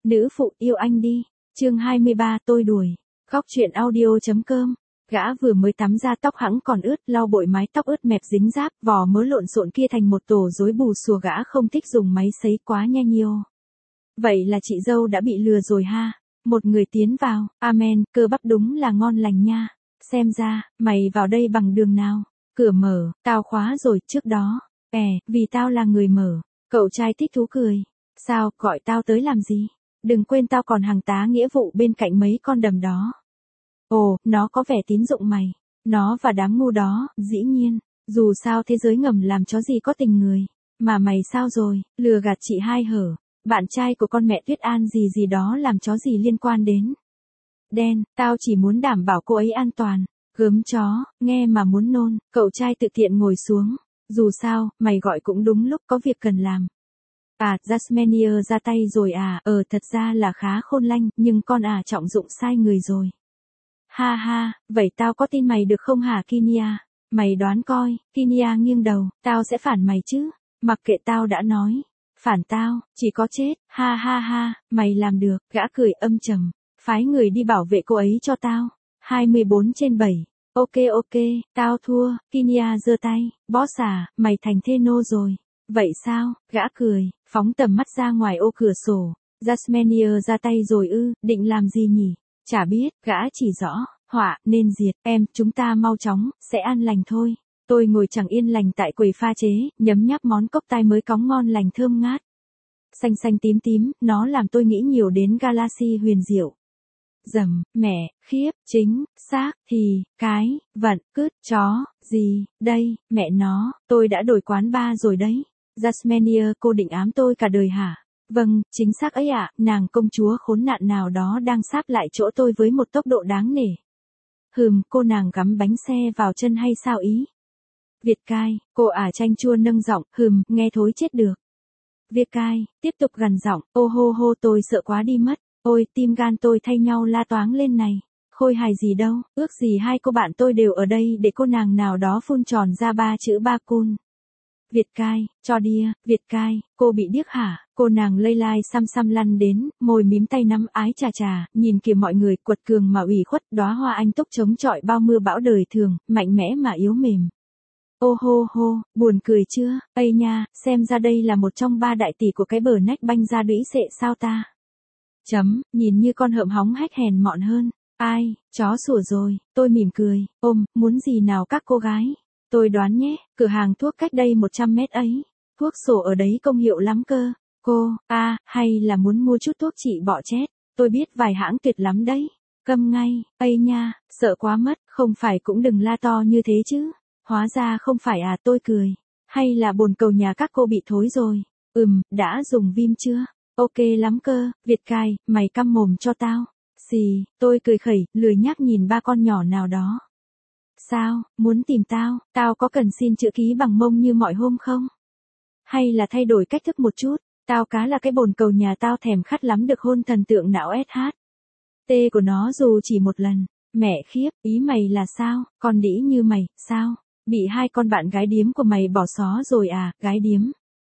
Nữ phụ yêu anh đi. Chương 23 tôi đuổi. Góc truyện audio.com. Gã vừa mới tắm ra tóc hẵng còn ướt, lau bội mái tóc ướt mẹp dính ráp, vò mớ lộn xộn kia thành một tổ rối bù xùa, gã không thích dùng máy sấy quá nhanh yêu. Vậy là chị dâu đã bị lừa rồi ha. Một người tiến vào, amen, cơ bắp đúng là ngon lành nha. Xem ra, mày vào đây bằng đường nào? Cửa mở, tao khóa rồi trước đó. Vì tao là người mở. Cậu trai thích thú cười. Sao, gọi tao tới làm gì? Đừng quên tao còn hàng tá nghĩa vụ bên cạnh mấy con đầm đó. Ồ, nó có vẻ tín dụng mày. Nó và đám ngu đó, dĩ nhiên. Dù sao thế giới ngầm làm chó gì có tình người. Mà mày sao rồi, lừa gạt chị hai hở. Bạn trai của con mẹ Tuyết An gì gì đó làm chó gì liên quan đến. Đen, tao chỉ muốn đảm bảo cô ấy an toàn. Gớm chó, nghe mà muốn nôn. Cậu trai tự tiện ngồi xuống. Dù sao, mày gọi cũng đúng lúc, có việc cần làm. Jasmine ra tay rồi à? Thật ra là khá khôn lanh, nhưng con trọng dụng sai người rồi. Ha ha, vậy tao có tin mày được không hả Kinia? Mày đoán coi. Kinia nghiêng đầu, tao sẽ phản mày chứ. Mặc kệ, tao đã nói. Phản tao, chỉ có chết. Ha ha ha, mày làm được. Gã cười âm trầm. Phái người đi bảo vệ cô ấy cho tao. 24/7. Ok, tao thua. Kinia giơ tay. Boss à, mày thành thê nô rồi. Vậy sao? Gã cười, phóng tầm mắt ra ngoài ô cửa sổ. Jasmine ra tay rồi ư? Định làm gì nhỉ? Chả biết. Gã chỉ rõ. Họa, nên diệt. Chúng ta mau chóng, sẽ an lành thôi. Tôi ngồi chẳng yên lành tại quầy pha chế, nhấm nháp món cốc tai mới cóng ngon lành thơm ngát. Xanh xanh tím tím, nó làm tôi nghĩ nhiều đến Galaxy huyền diệu. Mẹ, khiếp, chính, xác, thì, cái, vận, cứt, chó, gì, đây, mẹ nó, tôi đã đổi quán bar rồi đấy. Jasmine, cô định ám tôi cả đời hả? Vâng, chính xác ấy ạ, nàng công chúa khốn nạn nào đó đang sáp lại chỗ tôi với một tốc độ đáng nể. Cô nàng gắm bánh xe vào chân hay sao ý? Việt Cai, cô chanh chua nâng giọng, nghe thối chết được. Việt Cai, tiếp tục gằn giọng, ô hô hô tôi sợ quá đi mất. Ôi, tim gan tôi thay nhau la toáng lên này. Khôi hài gì đâu, ước gì hai cô bạn tôi đều ở đây để cô nàng nào đó phun tròn ra 3 chữ ba cun. Việt Cai, cho đia, Việt Cai, cô bị điếc hả? Cô nàng lây lai xăm lăn đến, môi mím tay nắm ái chà, nhìn kìa mọi người, quật cường mà ủy khuất, đóa hoa anh túc chống chọi bao mưa bão đời thường, mạnh mẽ mà yếu mềm. Ô hô hô, buồn cười chưa? Ây nha, xem ra đây là một trong 3 đại tỷ của cái bờ nách banh ra đũy xệ sao ta? Nhìn như con hợm hóng hách hèn mọn hơn. Ai, chó sủa rồi, tôi mỉm cười, muốn gì nào các cô gái? Tôi đoán nhé, cửa hàng thuốc cách đây 100 mét ấy. Thuốc sổ ở đấy công hiệu lắm cơ. Cô, hay là muốn mua chút thuốc trị bọ chết? Tôi biết vài hãng tuyệt lắm đấy. Câm ngay, ây nha, sợ quá mất, không phải cũng đừng la to như thế chứ. Hóa ra không phải tôi cười. Hay là bồn cầu nhà các cô bị thối rồi? Đã dùng Vim chưa? Ok lắm cơ, Việt Cai, mày câm mồm cho tao. Xì, tôi cười khẩy, lười nhác nhìn 3 con nhỏ nào đó. Sao, muốn tìm tao, tao có cần xin chữ ký bằng mông như mọi hôm không? Hay là thay đổi cách thức một chút, tao cá là cái bồn cầu nhà tao thèm khát lắm được hôn thần tượng não SH. T của nó dù chỉ một lần, mẹ khiếp, ý mày là sao, con đĩ như mày, sao? Bị 2 con bạn gái điếm của mày bỏ xó rồi à, gái điếm.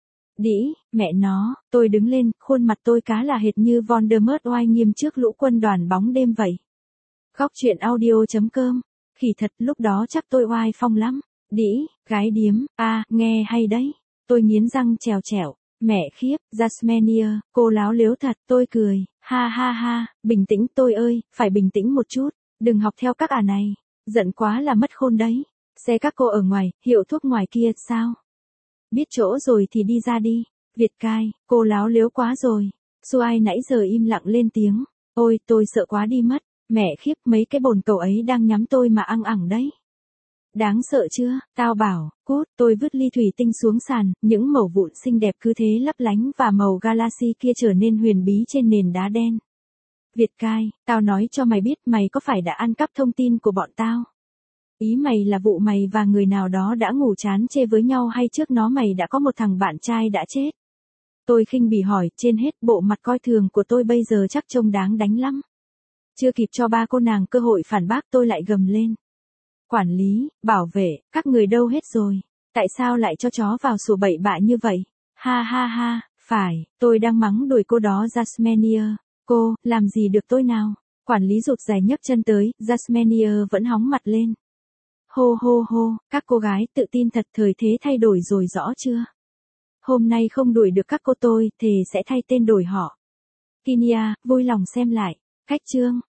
Đĩ, mẹ nó, tôi đứng lên, khuôn mặt tôi cá là hệt như Voldemort oai nghiêm trước lũ quân đoàn bóng đêm vậy. Góc truyện audio.com. Khỉ thật, lúc đó chắc tôi oai phong lắm. Đĩ, gái điếm, nghe hay đấy. Tôi nghiến răng trèo trẻo. Mẹ khiếp, Jasmine, cô láo lếu thật, tôi cười. Ha ha ha, bình tĩnh tôi ơi, phải bình tĩnh một chút. Đừng học theo các này. Giận quá là mất khôn đấy. Xe các cô ở ngoài, hiệu thuốc ngoài kia, sao? Biết chỗ rồi thì đi ra đi. Việt Cai, cô láo lếu quá rồi. Suai nãy giờ im lặng lên tiếng. Ôi, tôi sợ quá đi mất. Mẹ khiếp, mấy cái bồn cầu ấy đang nhắm tôi mà ăng ẳng đấy. Đáng sợ chưa? Tao bảo, cút, tôi vứt ly thủy tinh xuống sàn, những mẩu vụn xinh đẹp cứ thế lấp lánh và màu galaxy kia trở nên huyền bí trên nền đá đen. Việt Cai, tao nói cho mày biết mày có phải đã ăn cắp thông tin của bọn tao? Ý mày là vụ mày và người nào đó đã ngủ chán chê với nhau hay trước nó mày đã có một thằng bạn trai đã chết? Tôi khinh bỉ hỏi, trên hết bộ mặt coi thường của tôi bây giờ chắc trông đáng đánh lắm. Chưa kịp cho 3 cô nàng cơ hội phản bác tôi lại gầm lên. Quản lý, bảo vệ, các người đâu hết rồi? Tại sao lại cho chó vào sủa bậy bạ như vậy? Ha ha ha, phải, tôi đang mắng đuổi cô đó Jasmine. Cô, làm gì được tôi nào? Quản lý rụt rè nhấc chân tới, Jasmine vẫn hóng mặt lên. Hô hô hô, các cô gái tự tin thật, thời thế thay đổi rồi rõ chưa? Hôm nay không đuổi được các cô tôi, thề sẽ thay tên đổi họ. Kinya, vui lòng xem lại. Khách chương.